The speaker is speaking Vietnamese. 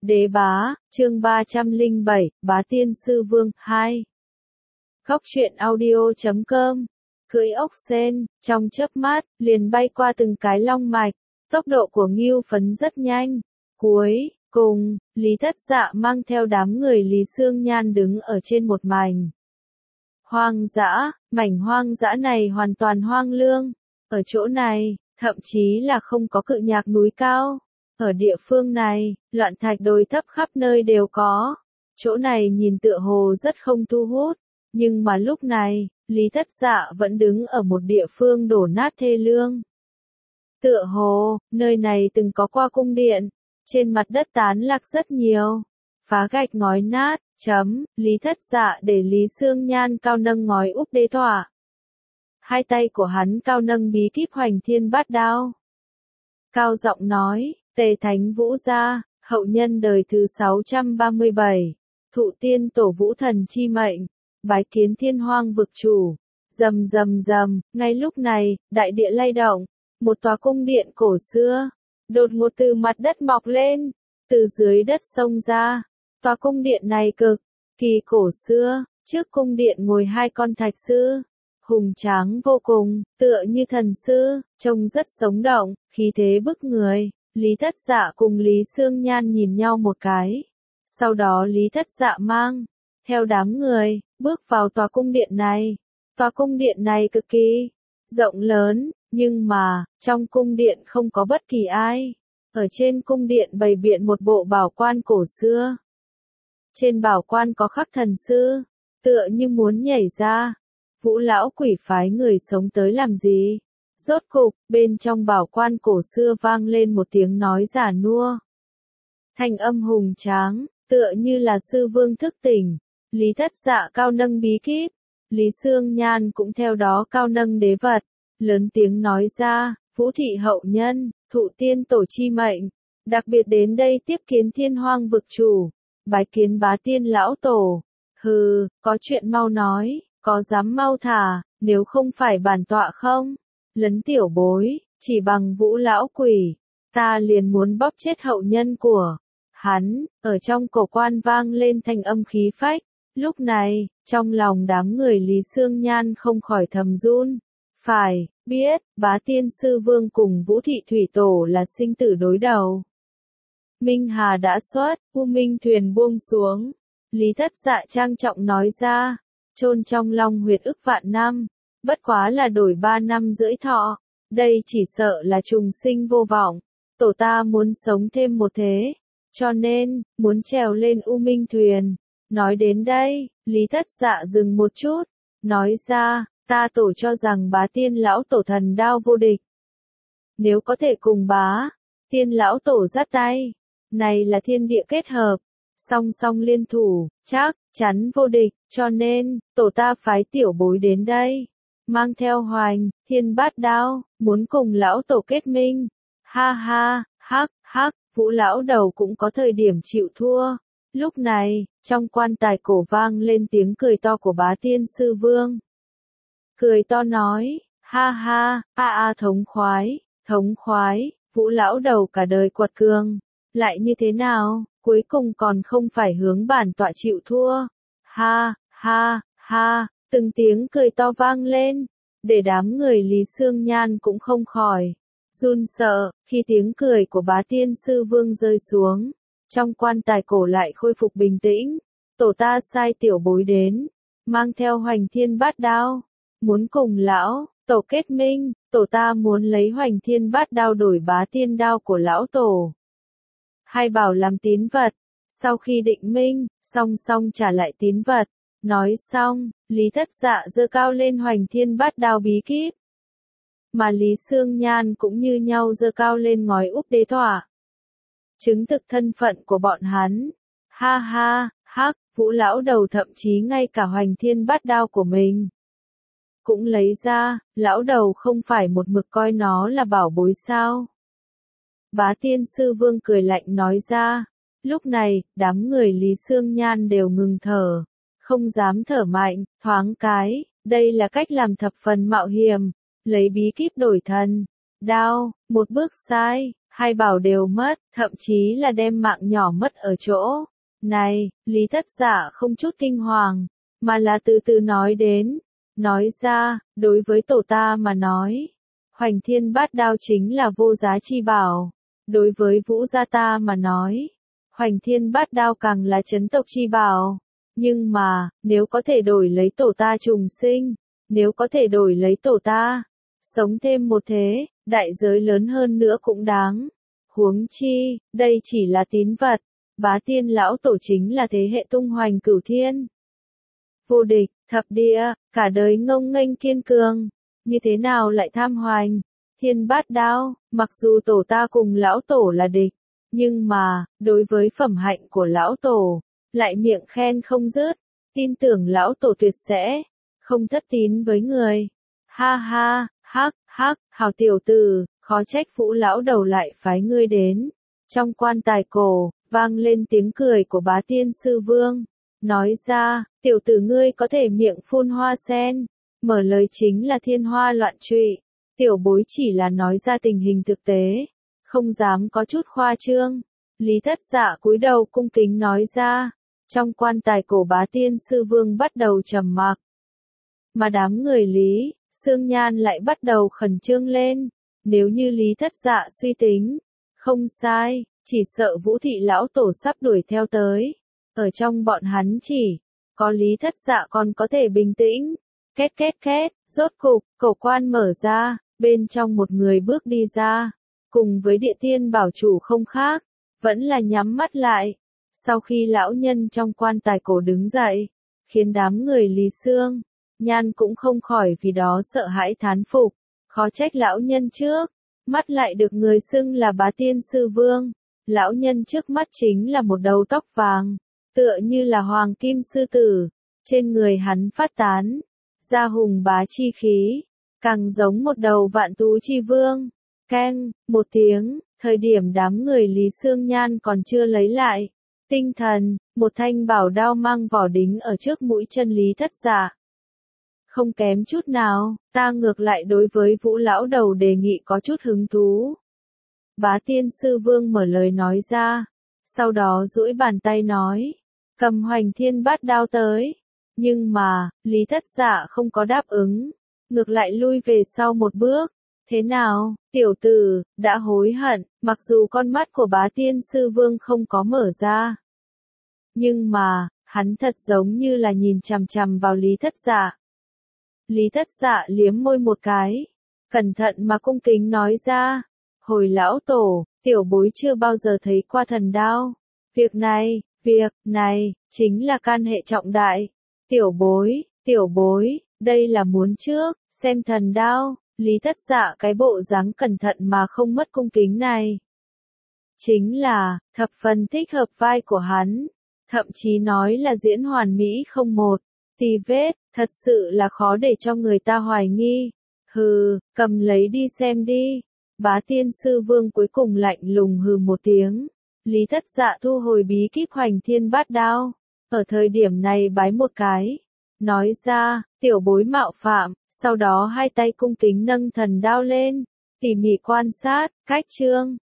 Đế bá, chương 307, Bá Tiên Sư Vương 2. Góc truyện audio.com. Cưỡi ốc sên, trong chớp mắt, liền bay qua từng cái long mạch, tốc độ của Ngưu Phấn rất nhanh. Cuối cùng, Lý Thất Dạ mang theo đám người Lý Xương Nhan đứng ở trên một mảnh hoang dã, mảnh hoang dã này hoàn toàn hoang lương. Ở chỗ này, thậm chí là không có cự nhạc núi cao. Ở địa phương này, loạn thạch đồi thấp khắp nơi đều có. Chỗ này nhìn tựa hồ rất không thu hút, nhưng mà lúc này, Lý Thất Dạ vẫn đứng ở một địa phương đổ nát thê lương. Tựa hồ, nơi này từng có qua cung điện, trên mặt đất tán lạc rất nhiều, phá gạch ngói nát, Lý Thất Dạ để Lý Xương Nhan cao nâng ngói úp đế tỏa. Hai tay của hắn cao nâng bí kíp Hoành Thiên Bát Đao. Cao giọng nói, Tề Thánh Vũ gia, hậu nhân đời thứ 637, thụ tiên tổ Vũ Thần chi mệnh, bái kiến Thiên Hoang vực chủ. Rầm rầm rầm, ngay lúc này, đại địa lay động, một tòa cung điện cổ xưa đột ngột từ mặt đất mọc lên, từ dưới đất xông ra. Tòa cung điện này cực kỳ cổ xưa, trước cung điện ngồi hai con thạch sư, hùng tráng vô cùng, tựa như thần sư, trông rất sống động, khí thế bức người. Lý Thất Dạ cùng Lý Xương Nhan nhìn nhau một cái. Sau đó Lý Thất Dạ mang theo đám người, bước vào tòa cung điện này. Tòa cung điện này cực kỳ rộng lớn, nhưng mà, trong cung điện không có bất kỳ ai. Ở trên cung điện bày biện một bộ bảo quan cổ xưa. Trên bảo quan có khắc thần sư, tựa như muốn nhảy ra. Vũ lão quỷ phái người sống tới làm gì? Rốt cục, bên trong bảo quan cổ xưa vang lên một tiếng nói giả nua. Thanh âm hùng tráng, tựa như là sư vương thức tỉnh. Lý Thất Dạ cao nâng bí kíp, Lý Xương Nhan cũng theo đó cao nâng đế vật, lớn tiếng nói ra, Vũ thị hậu nhân, thụ tiên tổ chi mệnh, đặc biệt đến đây tiếp kiến Thiên Hoang vực chủ, bái kiến Bá Tiên lão tổ. Hừ, có chuyện mau nói, có dám mau thả, nếu không phải bản tọa không lấn tiểu bối, chỉ bằng Vũ lão quỷ, ta liền muốn bóp chết hậu nhân của hắn. Ở trong cổ quan vang lên thanh âm khí phách. Lúc này, trong lòng đám người Lý Xương Nhan không khỏi thầm run. Phải biết, Bá Tiên Sư Vương cùng Vũ thị thủy tổ là sinh tử đối đầu. Minh Hà đã xuất, U Minh thuyền buông xuống. Lý Thất Dạ trang trọng nói ra, chôn trong long huyệt ức vạn năm, bất quá là đổi 3 năm rưỡi thọ, đây chỉ sợ là trùng sinh vô vọng. Tổ ta muốn sống thêm một thế, cho nên, muốn trèo lên U Minh thuyền. Nói đến đây, Lý Thất Dạ dừng một chút, nói ra, ta tổ cho rằng Bá Tiên lão tổ thần đao vô địch. Nếu có thể cùng Bá Tiên lão tổ dắt tay, này là thiên địa kết hợp, song song liên thủ, chắc chắn vô địch, cho nên, tổ ta phái tiểu bối đến đây, mang theo Hoành Thiên Bát Đao, muốn cùng lão tổ kết minh. Ha ha, hắc hắc, Vũ lão đầu cũng có thời điểm chịu thua. Lúc này, trong quan tài cổ vang lên tiếng cười to của Bá Tiên Sư Vương. Cười to nói, ha ha, thống khoái, Vũ lão đầu cả đời quật cường, lại như thế nào, cuối cùng còn không phải hướng bản tọa chịu thua. Ha, ha, ha, từng tiếng cười to vang lên, để đám người Lý Xương Nhan cũng không khỏi run sợ, khi tiếng cười của Bá Tiên Sư Vương rơi xuống. Trong quan tài cổ lại khôi phục bình tĩnh. Tổ ta sai tiểu bối đến, mang theo Hoành Thiên Bát Đao, muốn cùng lão tổ kết minh. Tổ ta muốn lấy Hoành Thiên Bát Đao đổi Bá Tiên đao của lão tổ, hai bảo làm tín vật. Sau khi định minh, song song trả lại tín vật. Nói xong, Lý Thất Dạ giơ cao lên Hoành Thiên Bát Đao bí kíp, mà Lý Xương Nhan cũng như nhau giơ cao lên ngói úp đế tỏa, chứng thực thân phận của bọn hắn. Ha ha, hắc, Vũ lão đầu thậm chí ngay cả Hoành Thiên Bát Đao của mình cũng lấy ra, lão đầu không phải một mực coi nó là bảo bối sao? Bá Tiên Sư Vương cười lạnh nói ra. Lúc này, đám người Lý Xương Nhan đều ngừng thở, không dám thở mạnh, thoáng cái, đây là cách làm thập phần mạo hiểm, lấy bí kíp đổi thần đao, một bước sai, hai bảo đều mất, thậm chí là đem mạng nhỏ mất ở chỗ. Này, Lý Thất Dạ không chút kinh hoàng, mà là từ từ nói đến, nói ra, đối với tổ ta mà nói, Hoành Thiên Bát Đao chính là vô giá chi bảo, đối với Vũ gia ta mà nói, Hoành Thiên Bát Đao càng là chấn tộc chi bảo, nhưng mà, nếu có thể đổi lấy tổ ta trùng sinh, nếu có thể đổi lấy tổ ta sống thêm một thế, đại giới lớn hơn nữa cũng đáng. Huống chi, đây chỉ là tín vật, Bá Tiên lão tổ chính là thế hệ tung hoành cửu thiên. Vô địch, thập địa, cả đời ngông nghênh kiên cường, như thế nào lại tham hoành, Thiên Bát Đao, mặc dù tổ ta cùng lão tổ là địch, nhưng mà, đối với phẩm hạnh của lão tổ, lại miệng khen không dứt, tin tưởng lão tổ tuyệt sẽ không thất tín với người. Ha ha, hắc, hắc, hào tiểu tử, khó trách Vũ lão đầu lại phái ngươi đến. Trong quan tài cổ, vang lên tiếng cười của Bá Tiên sư vương, nói ra, tiểu tử ngươi có thể miệng phun hoa sen, mở lời chính là thiên hoa loạn trụy, tiểu bối chỉ là nói ra tình hình thực tế, không dám có chút khoa trương. Lý Thất Dạ cúi đầu cung kính nói ra, trong quan tài cổ Bá Tiên sư vương bắt đầu trầm mặc. Mà đám người Lý, Xương Nhan lại bắt đầu khẩn trương lên, nếu như Lý Thất Dạ suy tính, không sai, chỉ sợ Vũ thị lão tổ sắp đuổi theo tới, ở trong bọn hắn chỉ có Lý Thất Dạ còn có thể bình tĩnh. Két két két, rốt cục, cổ quan mở ra, bên trong một người bước đi ra, cùng với Địa Tiên bảo chủ không khác, vẫn là nhắm mắt lại. Sau khi lão nhân trong quan tài cổ đứng dậy, khiến đám người Lý Xương Nhan cũng không khỏi vì đó sợ hãi thán phục, khó trách lão nhân trước mắt lại được người xưng là Bá Tiên sư vương. Lão nhân trước mắt chính là một đầu tóc vàng, tựa như là hoàng kim sư tử, trên người hắn phát tán ra hùng bá chi khí, càng giống một đầu vạn tú chi vương. Keng, một tiếng, thời điểm đám người Lý Xương Nhan còn chưa lấy lại tinh thần, một thanh bảo đao mang vỏ đính ở trước mũi chân Lý Thất Dạ. Không kém chút nào, ta ngược lại đối với Vũ lão đầu đề nghị có chút hứng thú. Bá Tiên sư vương mở lời nói ra, sau đó duỗi bàn tay nói, cầm Hoành Thiên Bát Đao tới. Nhưng mà, Lý Thất Dạ không có đáp ứng, ngược lại lui về sau một bước. Thế nào, tiểu tử, đã hối hận, mặc dù con mắt của Bá Tiên sư vương không có mở ra. Nhưng mà, hắn thật giống như là nhìn chằm chằm vào Lý Thất Dạ. Lý Thất Dạ liếm môi một cái, cẩn thận mà cung kính nói ra, hồi lão tổ, tiểu bối chưa bao giờ thấy qua thần đao. Việc này, chính là can hệ trọng đại. Tiểu bối, đây là muốn trước, xem thần đao. Lý Thất Dạ cái bộ dáng cẩn thận mà không mất cung kính này, chính là, thập phần thích hợp vai của hắn, thậm chí nói là diễn hoàn mỹ không một tì vết, thật sự là khó để cho người ta hoài nghi. Hừ, cầm lấy đi xem đi. Bá Tiên sư vương cuối cùng lạnh lùng hừ một tiếng. Lý Thất Dạ thu hồi bí kíp Hoành Thiên Bát Đao, ở thời điểm này bái một cái, nói ra, tiểu bối mạo phạm, sau đó hai tay cung kính nâng thần đao lên, tỉ mỉ quan sát, cách chương,